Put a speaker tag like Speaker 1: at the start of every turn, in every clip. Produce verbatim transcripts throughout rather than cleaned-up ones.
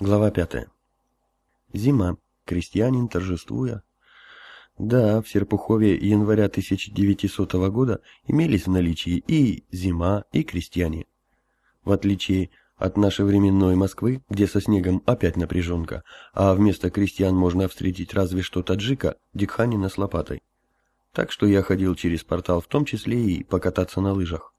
Speaker 1: Глава пятая. Зима. Крестьянин, торжествуя. Да, в Серпухове января тысяча девятисотого года имелись в наличии и зима, и крестьяне. В отличие от нашевременной Москвы, где со снегом опять напряженка, а вместо крестьян можно встретить разве что таджика, дикханина с лопатой. Так что я ходил через портал в том числе и покататься на лыжах.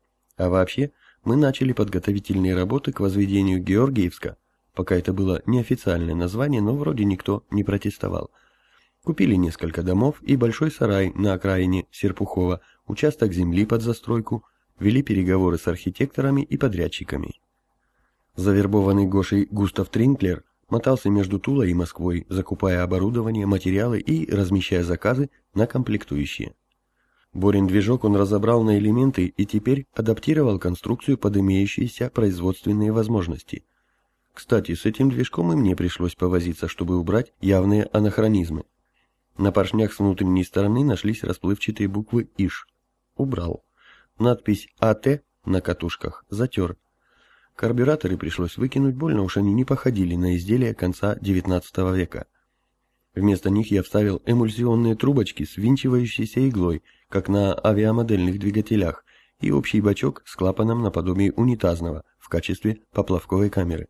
Speaker 1: А вообще, мы начали подготовительные работы к возведению Георгиевска. Пока это было неофициальное название, но вроде никто не протестовал. Купили несколько домов и большой сарай на окраине Серпухова, участок земли под застройку, вели переговоры с архитекторами и подрядчиками. Завербованный Гошей Густав Тринклер мотался между Тулой и Москвой, закупая оборудование, материалы и размещая заказы на комплектующие. Борин движок он разобрал на элементы и теперь адаптировал конструкцию под имеющиеся производственные возможности. Кстати, с этим движком и мне пришлось повозиться, чтобы убрать явные анахронизмы. На поршнях с внутренней стороны нашлись расплывчатые буквы «ИШ». Убрал. Надпись «АТ» на катушках затер. Карбюраторы пришлось выкинуть, больно уж они не походили на изделия конца девятнадцатого века. Вместо них я вставил эмульсионные трубочки с винчивающейся иглой, как на авиамодельных двигателях, и общий бачок с клапаном наподобие унитазного в качестве поплавковой камеры.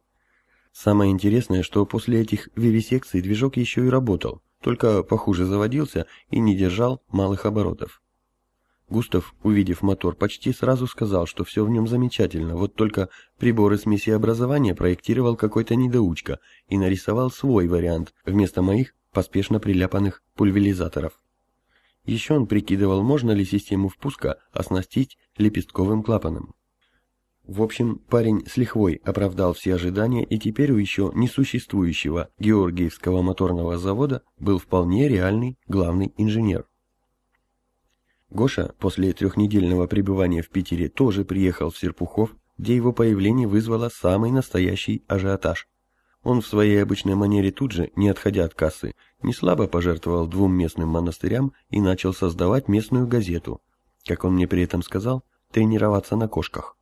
Speaker 1: Самое интересное, что после этих вивисекций движок еще и работал, только похуже заводился и не держал малых оборотов. Густав, увидев мотор, почти сразу сказал, что все в нем замечательно, вот только приборы смесеобразования проектировал какой-то недоучка и нарисовал свой вариант вместо моих поспешно приляпанных пульверизаторов. Еще он прикидывал, можно ли систему впуска оснастить лепестковым клапаном. В общем, парень с лихвой оправдал все ожидания, и теперь у еще несуществующего Георгиевского моторного завода был вполне реальный главный инженер. Гоша после трехнедельного пребывания в Питере тоже приехал в Серпухов, где его появление вызвало самый настоящий ажиотаж. Он в своей обычной манере тут же, не отходя от кассы, неслабо пожертвовал двум местным монастырям и начал создавать местную газету, как он мне при этом сказал, тренироваться на кошках.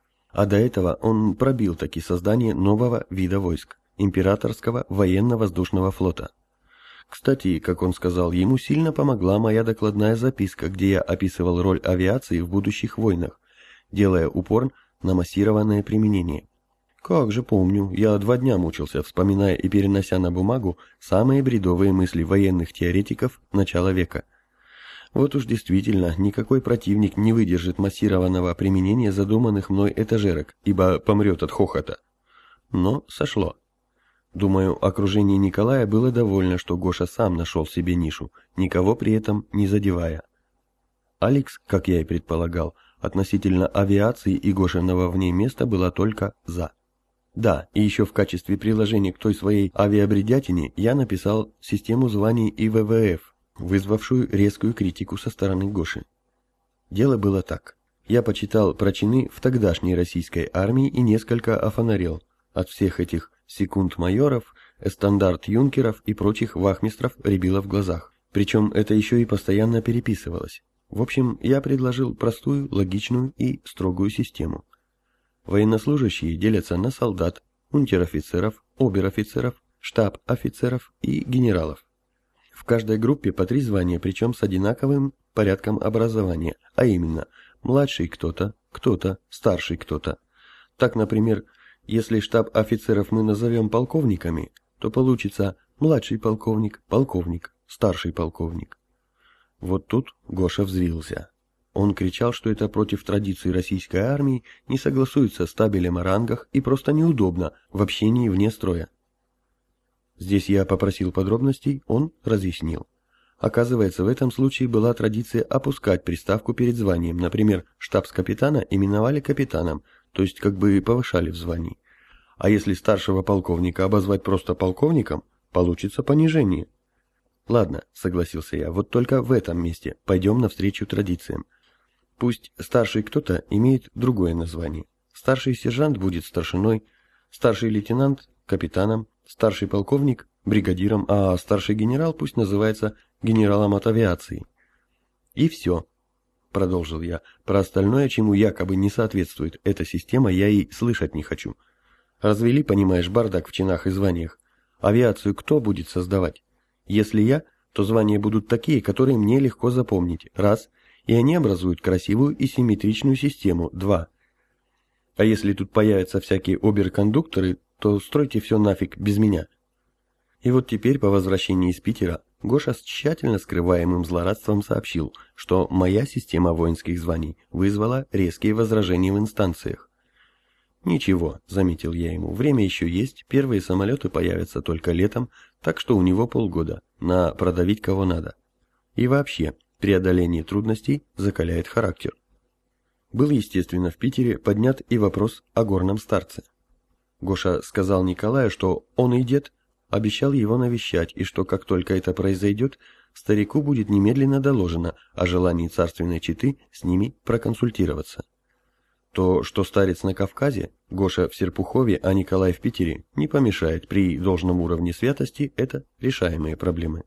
Speaker 1: А до этого он пробил таки создание нового вида войск – императорского военно-воздушного флота. Кстати, как он сказал, ему сильно помогла моя докладная записка, где я описывал роль авиации в будущих войнах, делая упор на массированное применение. Как же помню, я два дня мучился, вспоминая и перенося на бумагу самые бредовые мысли военных теоретиков начала века. Вот уж действительно, никакой противник не выдержит массированного применения задуманных мной этажерок, ибо помрет от хохота. Но сошло. Думаю, окружение Николая было довольно, что Гоша сам нашел себе нишу, никого при этом не задевая. Алекс, как я и предполагал, относительно авиации и Гошиного в ней места была только «за». Да, и еще в качестве приложения к той своей авиабредятине я написал систему званий И В В Ф, вызвавшую резкую критику со стороны Гоши. Дело было так. Я почитал про чины в тогдашней российской армии и несколько офонарел от всех этих секунд-майоров, эстандарт-юнкеров и прочих вахмистров рябило в глазах. Причем это еще и постоянно переписывалось. В общем, я предложил простую, логичную и строгую систему. Военнослужащие делятся на солдат, унтер-офицеров, обер-офицеров, штаб-офицеров и генералов. В каждой группе по три звания, причем с одинаковым порядком образования, а именно младший кто-то, кто-то, старший кто-то. Так, например, если штаб офицеров мы назовем полковниками, то получится младший полковник, полковник, старший полковник. Вот тут Гоша взвился. Он кричал, что это против традиций российской армии, не согласуется с табелем о рангах и просто неудобно в общении вне строя. Здесь я попросил подробностей, он разъяснил. Оказывается, в этом случае была традиция опускать приставку перед званием, например, штабс-капитана именовали капитаном, то есть как бы повышали в звании. А если старшего полковника обозвать просто полковником, получится понижение. Ладно, согласился я, вот только в этом месте пойдем навстречу традициям. Пусть старший кто-то имеет другое название. Старший сержант будет старшиной, старший лейтенант – капитаном, старший полковник – бригадиром, а старший генерал пусть называется генералом от авиации. И все. Продолжил я. Про остальное, чему якобы не соответствует эта система, я и слышать не хочу. Развели, понимаешь, бардак в чинах и званиях. Авиацию кто будет создавать? Если я, то звания будут такие, которые мне легко запомнить. Раз. И они образуют красивую и симметричную систему. Два. А если тут появятся всякие оберкондукторы, то стройте все нафиг без меня. И вот теперь, по возвращении из Питера, Гоша с тщательно скрываемым злорадством сообщил, что моя система воинских званий вызвала резкие возражения в инстанциях. «Ничего», — заметил я ему, — «время еще есть, первые самолеты появятся только летом, так что у него полгода, на продавить кого надо. И вообще, преодоление трудностей закаляет характер». Был, естественно, в Питере поднят и вопрос о горном старце. Гоша сказал Николаю, что он и дед, обещал его навещать, и что как только это произойдет, старику будет немедленно доложено о желании царственной четы с ними проконсультироваться. То, что старец на Кавказе, Гоша в Серпухове, а Николай в Питере, не помешает при должном уровне святости, это решаемые проблемы.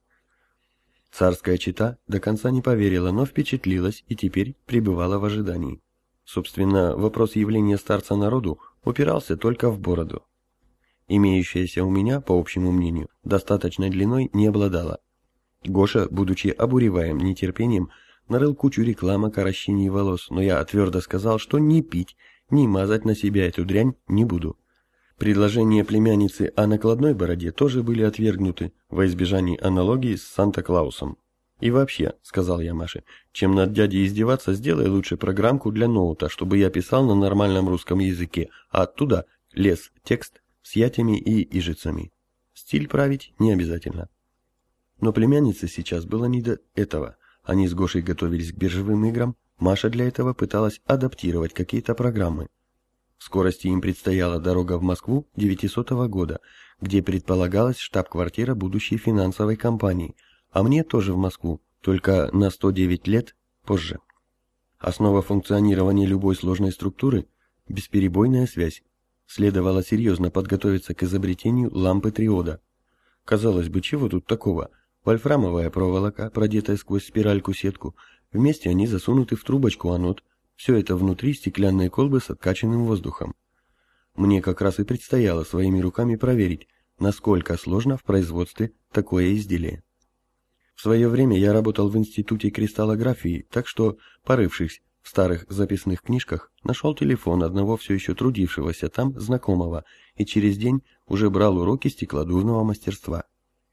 Speaker 1: Царская чета до конца не поверила, но впечатлилась и теперь пребывала в ожидании. Собственно, вопрос явления старца народу упирался только в бороду. Имеющаяся у меня, по общему мнению, достаточной длиной не обладала. Гоша, будучи обуреваем нетерпением, нарыл кучу рекламок о ращении волос, но я твердо сказал, что ни пить, ни мазать на себя эту дрянь не буду. Предложения племянницы о накладной бороде тоже были отвергнуты во избежании аналогии с Санта-Клаусом. «И вообще», — сказал я Маше, — «чем над дядей издеваться, сделай лучше программку для ноута, чтобы я писал на нормальном русском языке, а оттуда лез текст с ятями и ижицами. Стиль править не обязательно». Но племяннице сейчас было не до этого. Они с Гошей готовились к биржевым играм, Маша для этого пыталась адаптировать какие-то программы. В скорости им предстояла дорога в Москву девятисотого года, где предполагалась штаб-квартира будущей финансовой компании, а мне тоже в Москву, только на сто девять лет позже. Основа функционирования любой сложной структуры – бесперебойная связь. Следовало серьезно подготовиться к изобретению лампы триода. Казалось бы, чего тут такого? Вольфрамовая проволока, продетая сквозь спиральку-сетку, вместе они засунуты в трубочку анод, все это внутри стеклянной колбы с откачанным воздухом. Мне как раз и предстояло своими руками проверить, насколько сложно в производстве такое изделие. В свое время я работал в институте кристаллографии, так что, порывшись в старых записных книжках, нашел телефон одного все еще трудившегося там знакомого и через день уже брал уроки стеклодувного мастерства.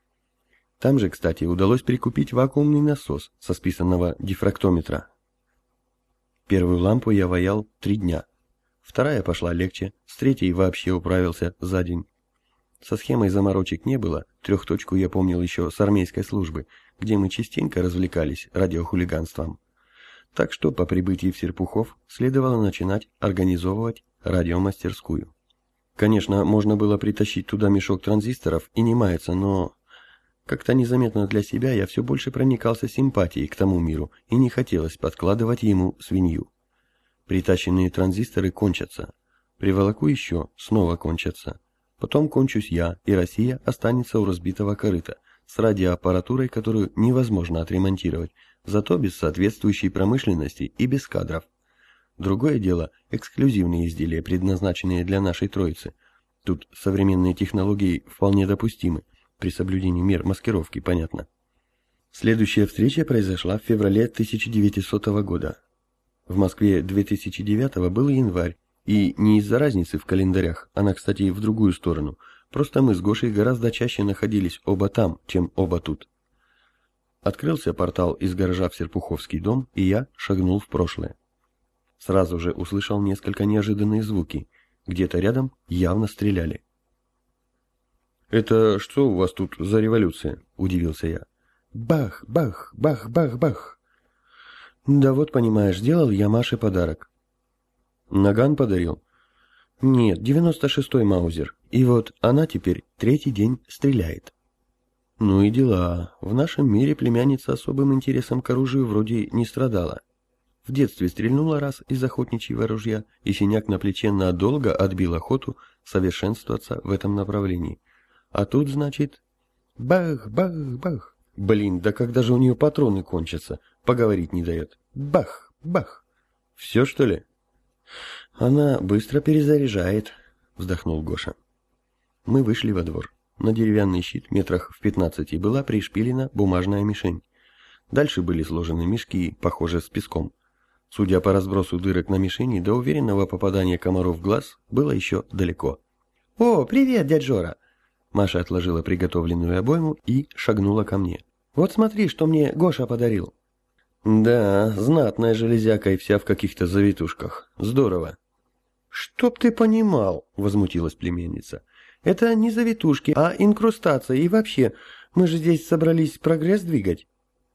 Speaker 1: Там же, кстати, удалось прикупить вакуумный насос со списанного дифрактометра. Первую лампу я ваял три дня. Вторая пошла легче, с третьей вообще управился за день. Со схемой заморочек не было, трехточку я помнил еще с армейской службы, где мы частенько развлекались радиохулиганством. Так что по прибытии в Серпухов следовало начинать организовывать радиомастерскую. Конечно, можно было притащить туда мешок транзисторов и не маяться, но... Как-то незаметно для себя я все больше проникался симпатией к тому миру, и не хотелось подкладывать ему свинью. Притащенные транзисторы кончатся. Приволоку еще, снова кончатся. Потом кончусь я, и Россия останется у разбитого корыта, с радиоаппаратурой, которую невозможно отремонтировать, зато без соответствующей промышленности и без кадров. Другое дело – эксклюзивные изделия, предназначенные для нашей троицы. Тут современные технологии вполне допустимы, при соблюдении мер маскировки, понятно. Следующая встреча произошла в феврале тысяча девятисотого года. В Москве две тысячи девятого был январь, и не из-за разницы в календарях, она, кстати, в другую сторону, просто мы с Гошей гораздо чаще находились оба там, чем оба тут. Открылся портал из гаража в Серпуховский дом, и я шагнул в прошлое. Сразу же услышал несколько неожиданные звуки, где-то рядом явно стреляли. «Это что у вас тут за революция?» – удивился я. «Бах, бах, бах, бах, бах!» «Да вот, понимаешь, сделал я Маше подарок». «Наган подарил?» «Нет, девяносто шестой Маузер, и вот она теперь третий день стреляет». «Ну и дела. В нашем мире племянница особым интересом к оружию вроде не страдала. В детстве стрельнула раз из охотничьего ружья, и синяк на плече надолго отбил охоту совершенствоваться в этом направлении. А тут, значит, бах, бах, бах. Блин, да когда же у нее патроны кончатся? Поговорить не дает. Бах, бах. Все, что ли? Она быстро перезаряжает. вздохнул Гоша. Мы вышли во двор. На деревянный щит метрах в пятнадцати была пришпилена бумажная мишень. Дальше были сложены мешки, похожие с песком. Судя по разбросу дырок на мишени, до уверенного попадания комаров в глаз было еще далеко. «О, привет, дядь Жора!» Маша отложила приготовленную обойму и шагнула ко мне. «Вот смотри, что мне Гоша подарил». «Да, знатная железяка и вся в каких-то завитушках. Здорово». «Чтоб ты понимал», — возмутилась племянница. «Это не завитушки, а инкрустация, и вообще, мы же здесь собрались прогресс двигать».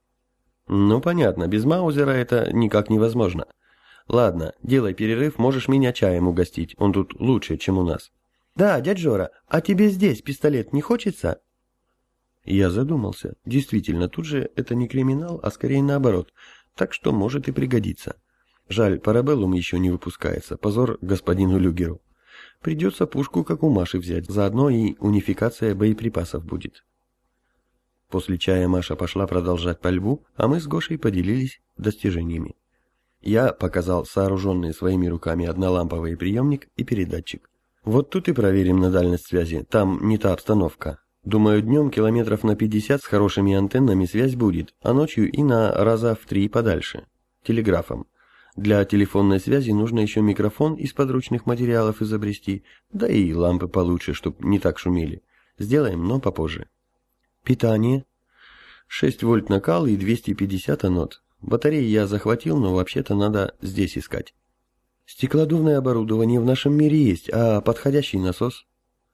Speaker 1: «Ну, понятно, без Маузера это никак невозможно. Ладно, делай перерыв, можешь меня чаем угостить, он тут лучше, чем у нас». «Да, дядь Жора, а тебе здесь пистолет не хочется?» Я задумался. Действительно, тут же это не криминал, а скорее наоборот, так что может и пригодиться. Жаль, парабеллум еще не выпускается, позор господину Люгеру. Придется пушку, как у Маши, взять, заодно и унификация боеприпасов будет. После чая Маша пошла продолжать пальбу, а мы с Гошей поделились достижениями. Я показал сооруженные своими руками одноламповый приемник и передатчик. Вот тут и проверим на дальность связи, там не та обстановка. Думаю, днем километров на пятьдесят с хорошими антеннами связь будет, а ночью и на раза в три подальше. Телеграфом. Для телефонной связи нужно еще микрофон из подручных материалов изобрести, да и лампы получше, чтоб не так шумели. Сделаем, но попозже. Питание. шесть вольт накал и двести пятьдесят анод. Батареи я захватил, но вообще-то надо здесь искать. Стеклодувное оборудование в нашем мире есть, а подходящий насос?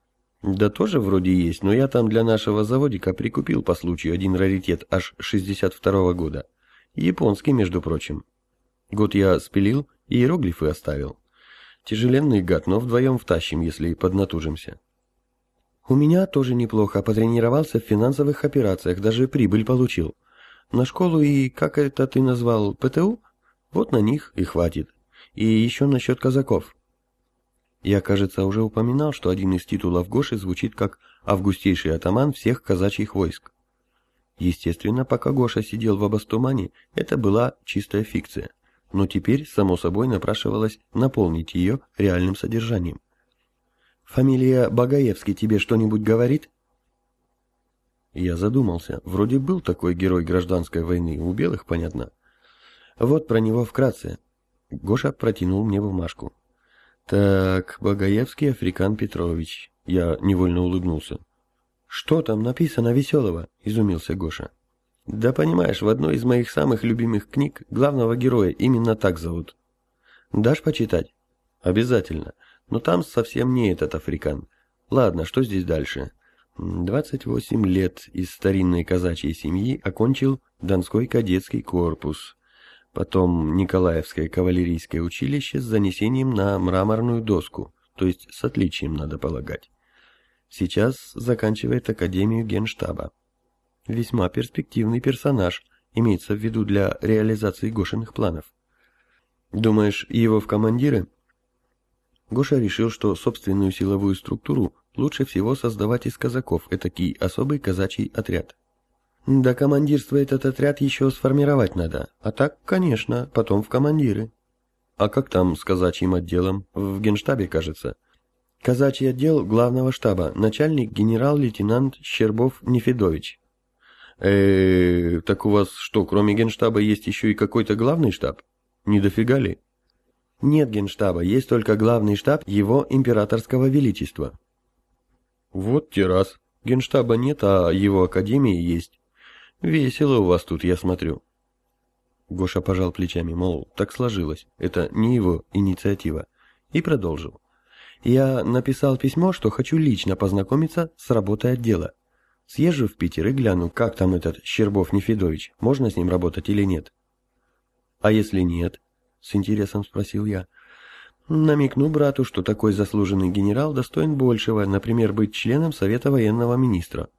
Speaker 1: Да тоже вроде есть, но я там для нашего заводика прикупил по случаю один раритет аж шестьдесят второго года. Японский, между прочим. Год я спилил и иероглифы оставил. Тяжеленный гад, но вдвоем втащим, если поднатужимся. У меня тоже неплохо, потренировался в финансовых операциях, даже прибыль получил. На школу и, как это ты назвал, ПТУ? Вот на них и хватит. И еще насчет казаков. Я, кажется, уже упоминал, что один из титулов Гоши звучит как «августейший атаман всех казачьих войск». Естественно, пока Гоша сидел в Абастумане, это была чистая фикция. Но теперь, само собой, напрашивалось наполнить ее реальным содержанием. «Фамилия Багаевский тебе что-нибудь говорит?» Я задумался. Вроде был такой герой гражданской войны, у белых, понятно. Вот про него вкратце. Гоша протянул мне бумажку. «Так, Багаевский Африкан Петрович». Я невольно улыбнулся. «Что там написано веселого?» – изумился Гоша. «Да понимаешь, в одной из моих самых любимых книг главного героя именно так зовут. Дашь почитать?» «Обязательно. Но там совсем не этот Африкан. Ладно, что здесь дальше?» двадцать восемь лет из старинной казачьей семьи окончил Донской кадетский корпус. Потом Николаевское кавалерийское училище с занесением на мраморную доску, то есть с отличием, надо полагать. Сейчас заканчивает Академию Генштаба. Весьма перспективный персонаж, имеется в виду для реализации Гошиных планов. Думаешь, его в командиры? Гоша решил, что собственную силовую структуру лучше всего создавать из казаков, этакий особый казачий отряд. Да командирство этот отряд еще сформировать надо, а так, конечно, потом в командиры. А как там с казачьим отделом? В Генштабе, кажется. Казачий отдел главного штаба, начальник генерал-лейтенант Щербов Нефедович. Э, так у вас что, кроме Генштаба есть еще и какой-то главный штаб? Не дофига ли? Нет Генштаба, есть только главный штаб его императорского величества. Вот те раз. Генштаба нет, а его академии есть. Весело у вас тут, я смотрю. Гоша пожал плечами, мол, так сложилось, это не его инициатива, и продолжил. Я написал письмо, что хочу лично познакомиться с работой отдела. Съезжу в Питер и гляну, как там этот Щербов Нефедович, можно с ним работать или нет. А если нет? С интересом спросил я. Намекну брату, что такой заслуженный генерал достоин большего, например, быть членом Совета военного министра.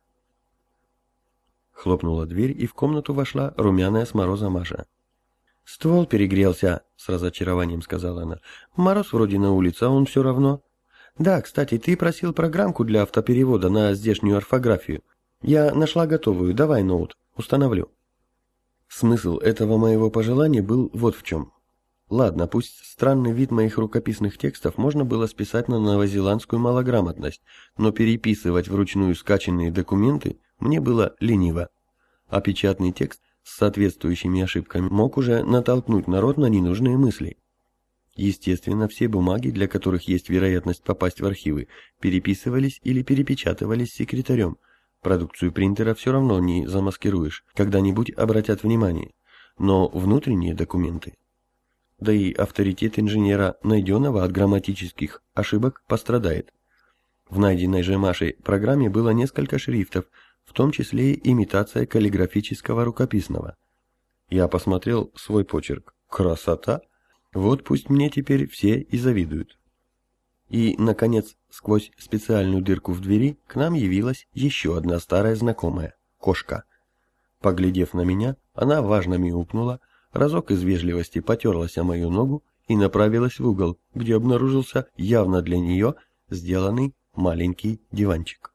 Speaker 1: Хлопнула дверь, и в комнату вошла румяная с мороза Маша. «Ствол перегрелся», — с разочарованием сказала она. «Мороз вроде на улице, а он все равно». «Да, кстати, ты просил программку для автоперевода на здешнюю орфографию. Я нашла готовую, давай ноут, установлю». Смысл этого моего пожелания был вот в чем. Ладно, пусть странный вид моих рукописных текстов можно было списать на новозеландскую малограмотность, но переписывать вручную скачанные документы мне было лениво. А печатный текст с соответствующими ошибками мог уже натолкнуть народ на ненужные мысли. Естественно, все бумаги, для которых есть вероятность попасть в архивы, переписывались или перепечатывались секретарем. Продукцию принтера все равно не замаскируешь, когда-нибудь обратят внимание. Но внутренние документы... Да и авторитет инженера, найденного от грамматических ошибок, пострадает. В найденной же Машей программе было несколько шрифтов, в том числе и имитация каллиграфического рукописного. Я посмотрел свой почерк. Красота! Вот пусть мне теперь все и завидуют. И, наконец, сквозь специальную дырку в двери к нам явилась еще одна старая знакомая – кошка. Поглядев на меня, она важно мяукнула, разок из вежливости потерлась о мою ногу и направилась в угол, где обнаружился явно для нее сделанный маленький диванчик.